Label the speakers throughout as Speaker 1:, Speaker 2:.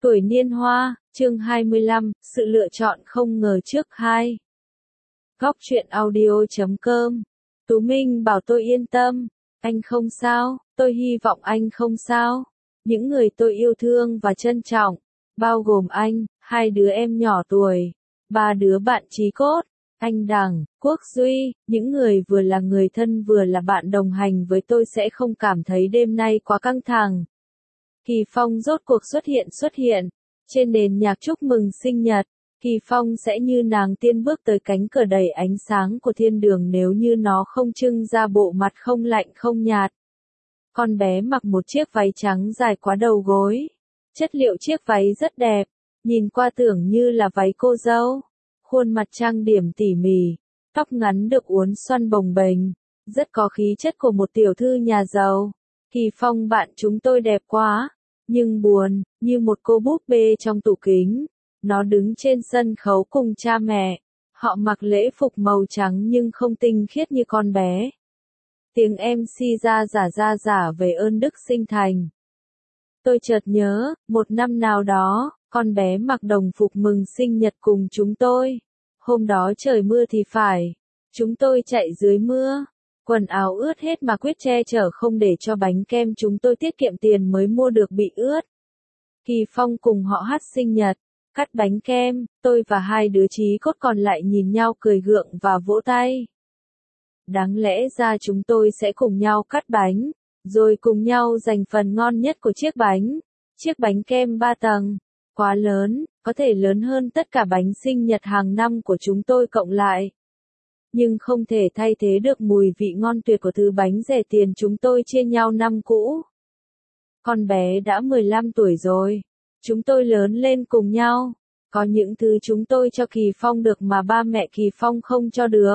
Speaker 1: Tuổi niên hoa, chương 25, sự lựa chọn không ngờ trước 2. Góc truyện audio.com. Tú Minh bảo tôi yên tâm, anh không sao, tôi hy vọng anh không sao. Những người tôi yêu thương và trân trọng, bao gồm anh, 2 đứa em nhỏ tuổi, 3 đứa bạn chí cốt, anh Đằng, Quốc Duy, những người vừa là người thân vừa là bạn đồng hành với tôi sẽ không cảm thấy đêm nay quá căng thẳng. Kỳ Phong rốt cuộc xuất hiện. Trên nền nhạc chúc mừng sinh nhật, Kỳ Phong sẽ như nàng tiên bước tới cánh cửa đầy ánh sáng của thiên đường nếu như nó không trưng ra bộ mặt không lạnh không nhạt. Con bé mặc một chiếc váy trắng dài quá đầu gối. Chất liệu chiếc váy rất đẹp, nhìn qua tưởng như là váy cô dâu. Khuôn mặt trang điểm tỉ mỉ, tóc ngắn được uốn xoăn bồng bềnh, rất có khí chất của một tiểu thư nhà giàu. Kỳ Phong bạn chúng tôi đẹp quá, nhưng buồn, như một cô búp bê trong tủ kính. Nó đứng trên sân khấu cùng cha mẹ. Họ mặc lễ phục màu trắng nhưng không tinh khiết như con bé. Tiếng MC giả về ơn đức sinh thành. Tôi chợt nhớ, một năm nào đó, con bé mặc đồng phục mừng sinh nhật cùng chúng tôi. Hôm đó trời mưa thì phải. Chúng tôi chạy dưới mưa. Quần áo ướt hết mà quyết che chở không để cho bánh kem chúng tôi tiết kiệm tiền mới mua được bị ướt. Kỳ Phong cùng họ hát sinh nhật, cắt bánh kem, tôi và 2 đứa chí cốt còn lại nhìn nhau cười gượng và vỗ tay. Đáng lẽ ra chúng tôi sẽ cùng nhau cắt bánh, rồi cùng nhau giành phần ngon nhất của chiếc bánh. Chiếc bánh kem 3 tầng, quá lớn, có thể lớn hơn tất cả bánh sinh nhật hàng năm của chúng tôi cộng lại. Nhưng không thể thay thế được mùi vị ngon tuyệt của thứ bánh rẻ tiền chúng tôi chia nhau năm cũ. Con bé đã 15 tuổi rồi. Chúng tôi lớn lên cùng nhau. Có những thứ chúng tôi cho Kỳ Phong được mà ba mẹ Kỳ Phong không cho được.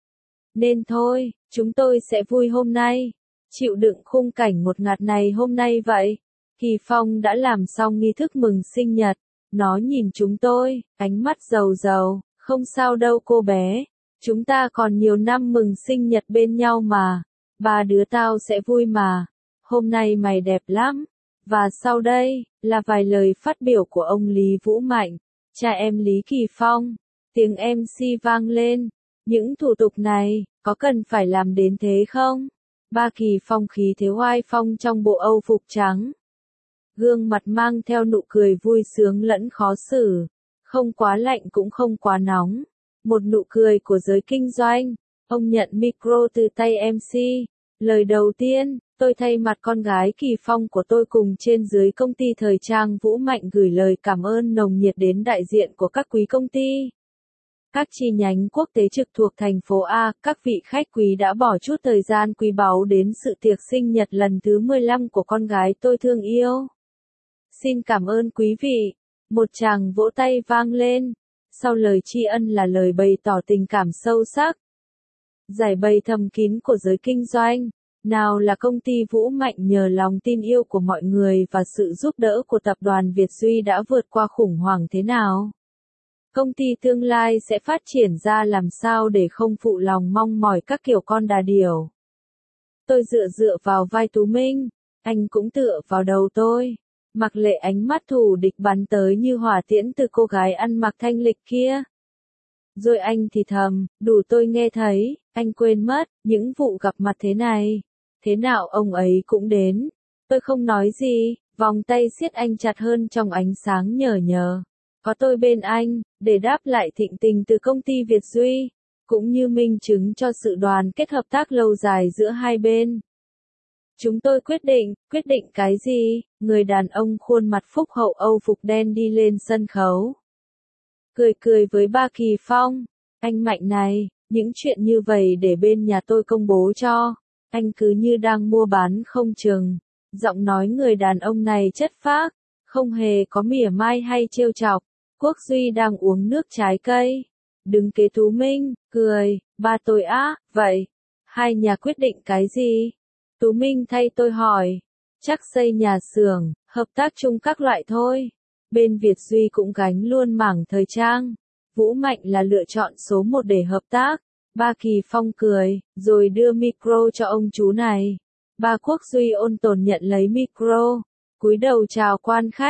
Speaker 1: Nên thôi, chúng tôi sẽ vui hôm nay. Chịu đựng khung cảnh ngột ngạt này hôm nay vậy. Kỳ Phong đã làm xong nghi thức mừng sinh nhật. Nó nhìn chúng tôi, ánh mắt dầu. Không sao đâu cô bé. Chúng ta còn nhiều năm mừng sinh nhật bên nhau mà. 3 đứa tao sẽ vui mà. Hôm nay mày đẹp lắm. Và sau đây, là vài lời phát biểu của ông Lý Vũ Mạnh, cha em Lý Kỳ Phong. Tiếng MC vang lên. Những thủ tục này, có cần phải làm đến thế không? Ba Kỳ Phong khí thế oai phong trong bộ âu phục trắng. Gương mặt mang theo nụ cười vui sướng lẫn khó xử. Không quá lạnh cũng không quá nóng. Một nụ cười của giới kinh doanh. Ông nhận micro từ tay MC. Lời đầu tiên, tôi thay mặt con gái Kỳ Phong của tôi cùng trên dưới công ty thời trang Vũ Mạnh gửi lời cảm ơn nồng nhiệt đến đại diện của các quý công ty. Các chi nhánh quốc tế trực thuộc thành phố A, các vị khách quý đã bỏ chút thời gian quý báu đến sự tiệc sinh nhật lần thứ 15 của con gái tôi thương yêu. Xin cảm ơn quý vị. Một tràng vỗ tay vang lên. Sau lời tri ân là lời bày tỏ tình cảm sâu sắc. Giải bày thầm kín của giới kinh doanh. Nào là công ty Vũ Mạnh nhờ lòng tin yêu của mọi người và sự giúp đỡ của tập đoàn Việt Duy đã vượt qua khủng hoảng thế nào? Công ty tương lai sẽ phát triển ra làm sao để không phụ lòng mong mỏi các kiểu con đà điểu? Tôi dựa vào vai Tú Minh, anh cũng tựa vào đầu tôi. Mặc Lệ ánh mắt thù địch bắn tới như hỏa tiễn từ cô gái ăn mặc thanh lịch kia. Rồi anh thì thầm, đủ tôi nghe thấy, anh quên mất, những vụ gặp mặt thế này. Thế nào ông ấy cũng đến. Tôi không nói gì, vòng tay siết anh chặt hơn trong ánh sáng nhờ. Có tôi bên anh, để đáp lại thịnh tình từ công ty Việt Duy, cũng như minh chứng cho sự đoàn kết hợp tác lâu dài giữa hai bên. Chúng tôi quyết định cái gì? Người đàn ông khuôn mặt phúc hậu âu phục đen đi lên sân khấu. Cười với ba Kỳ Phong. Anh Mạnh này, những chuyện như vậy để bên nhà tôi công bố cho. Anh cứ như đang mua bán không chừng. Giọng nói người đàn ông này chất phác, không hề có mỉa mai hay trêu chọc. Quốc Duy đang uống nước trái cây. Đứng kế Tú Minh, cười, ba tôi á, vậy. Hai nhà quyết định cái gì? Tú Minh thay tôi hỏi. Chắc xây nhà xưởng, hợp tác chung các loại thôi. Bên Việt Duy cũng gánh luôn mảng thời trang. Vũ Mạnh là lựa chọn số 1 để hợp tác. Ba Kỳ Phong cười, rồi đưa micro cho ông chú này. Ba Quốc Duy ôn tồn nhận lấy micro. Cúi đầu chào quan khách.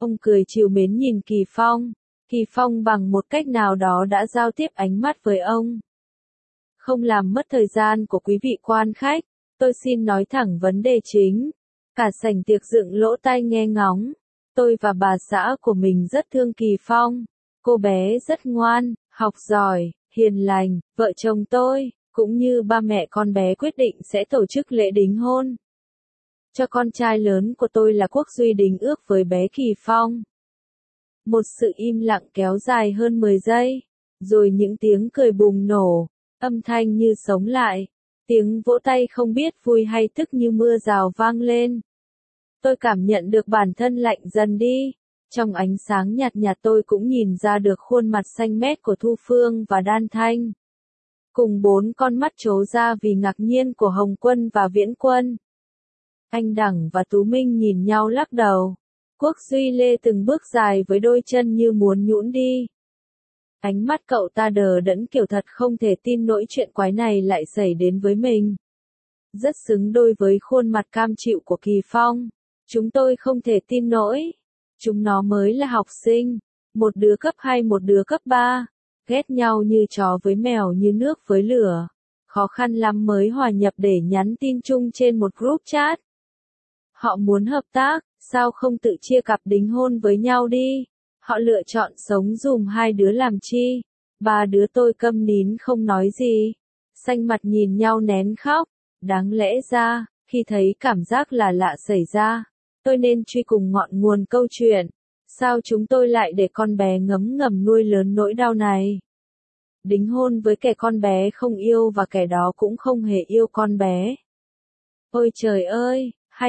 Speaker 1: Ông cười trìu mến nhìn Kỳ Phong. Kỳ Phong bằng một cách nào đó đã giao tiếp ánh mắt với ông. Không làm mất thời gian của quý vị quan khách, tôi xin nói thẳng vấn đề chính. Cả sảnh tiệc dựng lỗ tai nghe ngóng. Tôi và bà xã của mình rất thương Kỳ Phong. Cô bé rất ngoan, học giỏi, hiền lành. Vợ chồng tôi, cũng như ba mẹ con bé quyết định sẽ tổ chức lễ đính hôn cho con trai lớn của tôi là Quốc Duy đính ước với bé Kỳ Phong. Một sự im lặng kéo dài hơn 10 giây, rồi những tiếng cười bùng nổ, âm thanh như sống lại, tiếng vỗ tay không biết vui hay tức như mưa rào vang lên. Tôi cảm nhận được bản thân lạnh dần đi, trong ánh sáng nhạt nhạt tôi cũng nhìn ra được khuôn mặt xanh mét của Thu Phương và Đan Thanh. Cùng 4 con mắt trố ra vì ngạc nhiên của Hồng Quân và Viễn Quân. Anh Đẳng và Tú Minh nhìn nhau lắc đầu. Quốc Duy lê từng bước dài với đôi chân như muốn nhũn đi. Ánh mắt cậu ta đờ đẫn kiểu thật không thể tin nỗi chuyện quái này lại xảy đến với mình. Rất xứng đôi với khuôn mặt cam chịu của Kỳ Phong. Chúng tôi không thể tin nổi. Chúng nó mới là học sinh. Một đứa cấp 2 một đứa cấp 3. Ghét nhau như chó với mèo như nước với lửa. Khó khăn lắm mới hòa nhập để nhắn tin chung trên một group chat. Họ muốn hợp tác, sao không tự chia cặp đính hôn với nhau đi? Họ lựa chọn sống dùm 2 đứa làm chi? 3 đứa tôi câm nín không nói gì. Xanh mặt nhìn nhau nén khóc. Đáng lẽ ra, khi thấy cảm giác là lạ xảy ra, tôi nên truy cùng ngọn nguồn câu chuyện. Sao chúng tôi lại để con bé ngấm ngầm nuôi lớn nỗi đau này? Đính hôn với kẻ con bé không yêu và kẻ đó cũng không hề yêu con bé. Ôi trời ơi,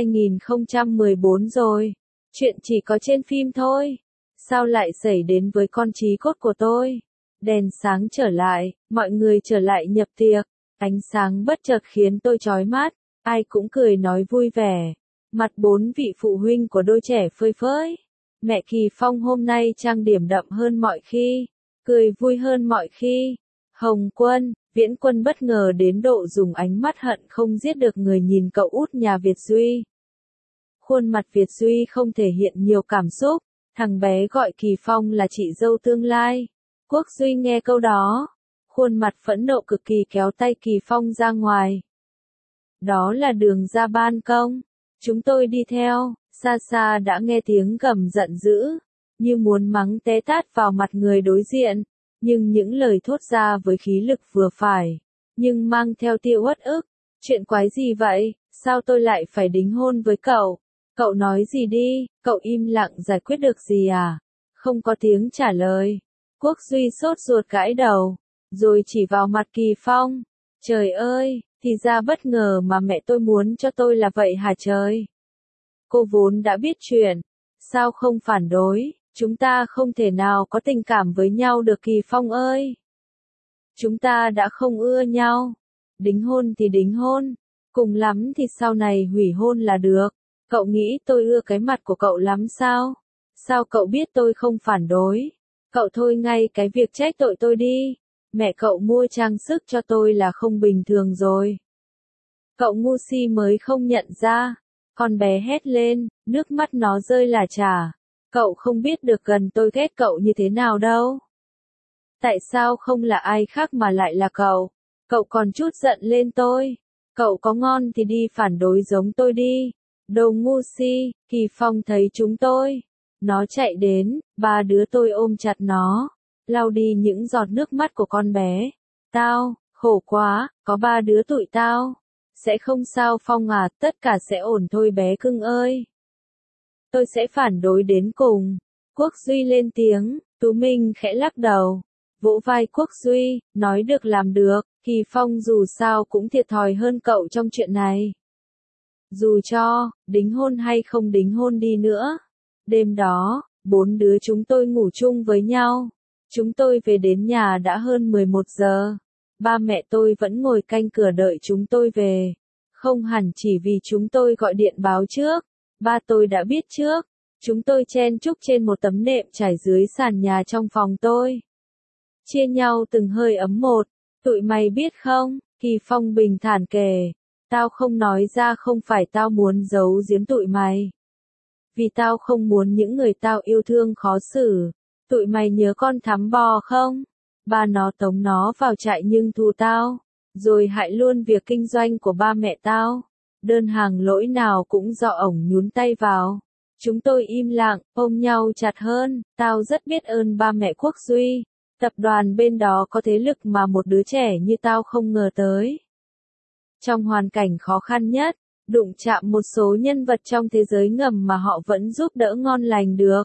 Speaker 1: 2014 rồi. Chuyện chỉ có trên phim thôi. Sao lại xảy đến với con chí cốt của tôi? Đèn sáng trở lại, mọi người trở lại nhập tiệc. Ánh sáng bất chợt khiến tôi chói mắt. Ai cũng cười nói vui vẻ. Mặt 4 vị phụ huynh của đôi trẻ phơi phới. Mẹ Kỳ Phong hôm nay trang điểm đậm hơn mọi khi. Cười vui hơn mọi khi. Hồng Quân, Viễn Quân bất ngờ đến độ dùng ánh mắt hận không giết được người nhìn cậu út nhà Việt Duy. Khuôn mặt Việt Duy không thể hiện nhiều cảm xúc. Thằng bé gọi Kỳ Phong là chị dâu tương lai. Quốc Duy nghe câu đó. Khuôn mặt phẫn nộ cực kỳ kéo tay Kỳ Phong ra ngoài. Đó là đường ra ban công. Chúng tôi đi theo, xa xa đã nghe tiếng gầm giận dữ, như muốn mắng té tát vào mặt người đối diện, nhưng những lời thốt ra với khí lực vừa phải, nhưng mang theo tia uất ức. Chuyện quái gì vậy, sao tôi lại phải đính hôn với cậu? Cậu nói gì đi, cậu im lặng giải quyết được gì à? Không có tiếng trả lời. Quốc Duy sốt ruột gãi đầu, rồi chỉ vào mặt Kỳ Phong. Trời ơi, thì ra bất ngờ mà mẹ tôi muốn cho tôi là vậy hả trời? Cô vốn đã biết chuyện, sao không phản đối, chúng ta không thể nào có tình cảm với nhau được Kỳ Phong ơi. Chúng ta đã không ưa nhau, đính hôn thì đính hôn, cùng lắm thì sau này hủy hôn là được. Cậu nghĩ tôi ưa cái mặt của cậu lắm sao? Sao cậu biết tôi không phản đối? Cậu thôi ngay cái việc trách tội tôi đi. Mẹ cậu mua trang sức cho tôi là không bình thường rồi. Cậu ngu si mới không nhận ra. Con bé hét lên, nước mắt nó rơi lả chả. Cậu không biết được gần tôi ghét cậu như thế nào đâu. Tại sao không là ai khác mà lại là cậu? Cậu còn chút giận lên tôi. Cậu có ngon thì đi phản đối giống tôi đi. Đồ ngu si. Kỳ Phong thấy chúng tôi. Nó chạy đến, 3 đứa tôi ôm chặt nó, lau đi những giọt nước mắt của con bé. Tao, khổ quá, có 3 đứa tụi tao. Sẽ không sao Phong à, tất cả sẽ ổn thôi bé cưng ơi. Tôi sẽ phản đối đến cùng. Quốc Duy lên tiếng, Tú Minh khẽ lắc đầu. Vỗ vai Quốc Duy, nói được làm được, Kỳ Phong dù sao cũng thiệt thòi hơn cậu trong chuyện này. Dù cho, đính hôn hay không đính hôn đi nữa. Đêm đó, 4 đứa chúng tôi ngủ chung với nhau. Chúng tôi về đến nhà đã hơn 11 giờ. Ba mẹ tôi vẫn ngồi canh cửa đợi chúng tôi về. Không hẳn chỉ vì chúng tôi gọi điện báo trước. Ba tôi đã biết trước. Chúng tôi chen chúc trên một tấm nệm trải dưới sàn nhà trong phòng tôi. Chia nhau từng hơi ấm một. Tụi mày biết không, Kỳ Phong bình thản kể. Tao không nói ra không phải tao muốn giấu giếm tụi mày. vì tao không muốn những người tao yêu thương khó xử. Tụi mày nhớ con thắm bò không? Ba nó tống nó vào trại nhưng thù tao, rồi hại luôn việc kinh doanh của ba mẹ tao. Đơn hàng lỗi nào cũng do ổng nhúng tay vào. Chúng tôi im lặng, ôm nhau chặt hơn. Tao rất biết ơn ba mẹ Quốc Duy. Tập đoàn bên đó có thế lực mà một đứa trẻ như tao không ngờ tới. Trong hoàn cảnh khó khăn nhất, đụng chạm một số nhân vật trong thế giới ngầm mà họ vẫn giúp đỡ ngon lành được.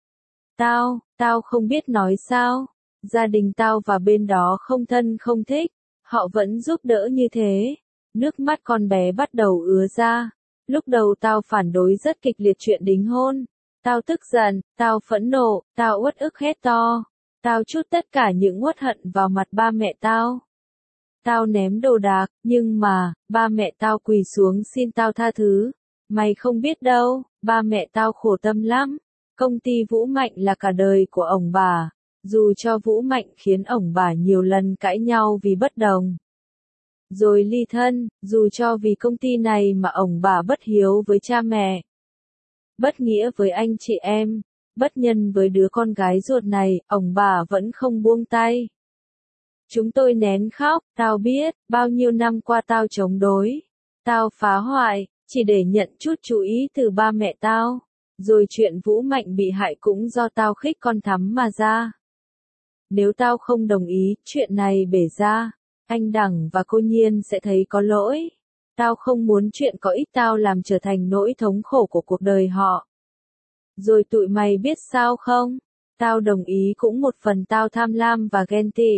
Speaker 1: Tao không biết nói sao. Gia đình tao và bên đó không thân không thích, họ vẫn giúp đỡ như thế. Nước mắt con bé bắt đầu ứa ra. Lúc đầu tao phản đối rất kịch liệt chuyện đính hôn. Tao tức giận, tao phẫn nộ, tao uất ức hét to. Tao trút tất cả những uất hận vào mặt ba mẹ tao. Tao ném đồ đạc, nhưng mà, ba mẹ tao quỳ xuống xin tao tha thứ. Mày không biết đâu, ba mẹ tao khổ tâm lắm. Công ty Vũ Mạnh là cả đời của ổng bà. Dù cho Vũ Mạnh khiến ổng bà nhiều lần cãi nhau vì bất đồng. Rồi ly thân, dù cho vì công ty này mà ổng bà bất hiếu với cha mẹ. Bất nghĩa với anh chị em, bất nhân với đứa con gái ruột này, ổng bà vẫn không buông tay. Chúng tôi nén khóc, tao biết, bao nhiêu năm qua tao chống đối. Tao phá hoại, chỉ để nhận chút chú ý từ ba mẹ tao. Rồi chuyện Vũ Mạnh bị hại cũng do tao khích con Thắm mà ra. Nếu tao không đồng ý, chuyện này bể ra, anh Đằng và cô Nhiên sẽ thấy có lỗi. Tao không muốn chuyện có ích tao làm trở thành nỗi thống khổ của cuộc đời họ. Rồi tụi mày biết sao không? Tao đồng ý cũng một phần tao tham lam và ghen tị.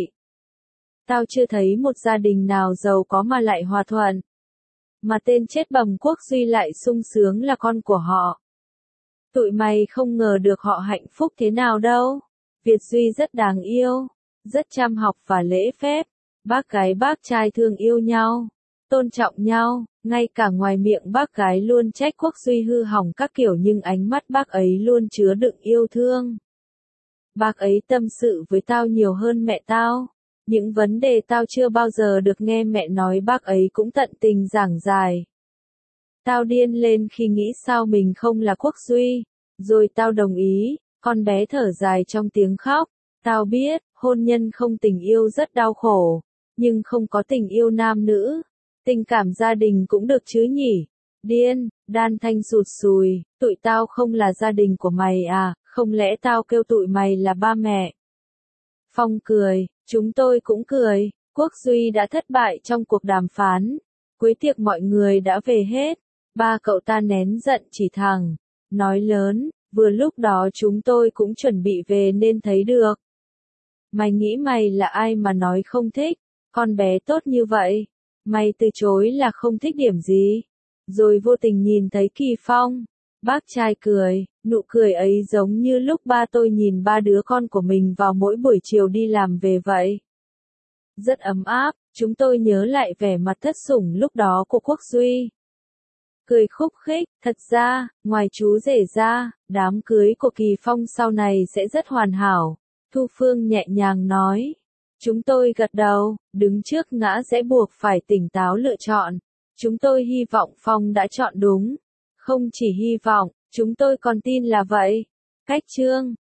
Speaker 1: Tao chưa thấy một gia đình nào giàu có mà lại hòa thuận. Mà tên chết bầm Quốc Duy lại sung sướng là con của họ. Tụi mày không ngờ được họ hạnh phúc thế nào đâu. Việt Duy rất đáng yêu, rất chăm học và lễ phép. Bác gái bác trai thương yêu nhau, tôn trọng nhau, ngay cả ngoài miệng bác gái luôn trách Quốc Duy hư hỏng các kiểu nhưng ánh mắt bác ấy luôn chứa đựng yêu thương. Bác ấy tâm sự với tao nhiều hơn mẹ tao. Những vấn đề tao chưa bao giờ được nghe mẹ nói bác ấy cũng tận tình giảng giải. Tao điên lên khi nghĩ sao mình không là Quốc Duy. Rồi tao đồng ý, con bé thở dài trong tiếng khóc. Tao biết, hôn nhân không tình yêu rất đau khổ, nhưng không có tình yêu nam nữ. Tình cảm gia đình cũng được chứ nhỉ? Điên, Đan Thanh sụt sùi, tụi tao không là gia đình của mày à, không lẽ tao kêu tụi mày là ba mẹ? Phong cười, chúng tôi cũng cười. Quốc Duy đã thất bại trong cuộc đàm phán. Cuối tiệc mọi người đã về hết. Ba cậu ta nén giận chỉ thẳng, nói lớn, vừa lúc đó chúng tôi cũng chuẩn bị về nên thấy được. Mày nghĩ mày là ai mà nói không thích, con bé tốt như vậy, mày từ chối là không thích điểm gì. Rồi vô tình nhìn thấy Kỳ Phong, bác trai cười, nụ cười ấy giống như lúc ba tôi nhìn ba đứa con của mình vào mỗi buổi chiều đi làm về vậy. Rất ấm áp, chúng tôi nhớ lại vẻ mặt thất sủng lúc đó của Quốc Duy. Cười khúc khích, thật ra, ngoài chú rể ra, đám cưới của Kỳ Phong sau này sẽ rất hoàn hảo. Thu Phương nhẹ nhàng nói. Chúng tôi gật đầu, đứng trước ngã rẽ buộc phải tỉnh táo lựa chọn. Chúng tôi hy vọng Phong đã chọn đúng. Không chỉ hy vọng, chúng tôi còn tin là vậy. Cách chương